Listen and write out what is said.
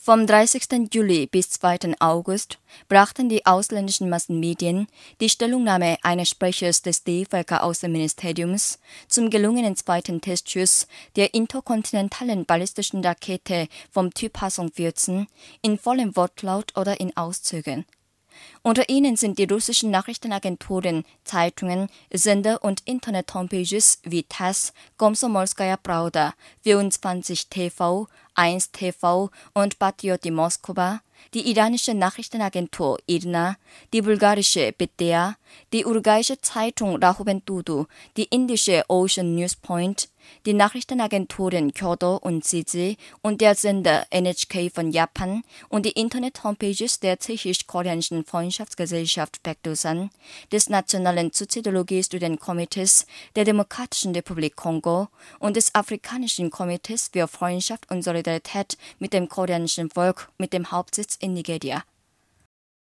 Vom 30. Juli bis 2. August brachten die ausländischen Massenmedien die Stellungnahme eines Sprechers des DFK-Außenministeriums zum gelungenen zweiten Testschuss der interkontinentalen ballistischen Rakete vom Typ Hwasong-14 in vollem Wortlaut oder in Auszügen. Unter ihnen sind die russischen Nachrichtenagenturen, Zeitungen, Sender und Internet-Homepages wie TASS, Komsomolskaja Prawda, 24 TV, 1 TV und Patrioti Moskwa, die iranische Nachrichtenagentur IRNA, die bulgarische BTA, die uruguayische Zeitung Rajuventudo, die indische Ocean News Point, die Nachrichtenagenturen Kyodo und CJ und der Sender NHK von Japan und die Internet-Homepages der tschechisch-koreanischen Freundschaftsgesellschaft Baekdusan, des Nationalen Soziologie-Studentenkomitees der Demokratischen Republik Kongo und des Afrikanischen Komitees für Freundschaft und Solidarität mit dem koreanischen Volk mit dem Hauptsitz in Nigeria.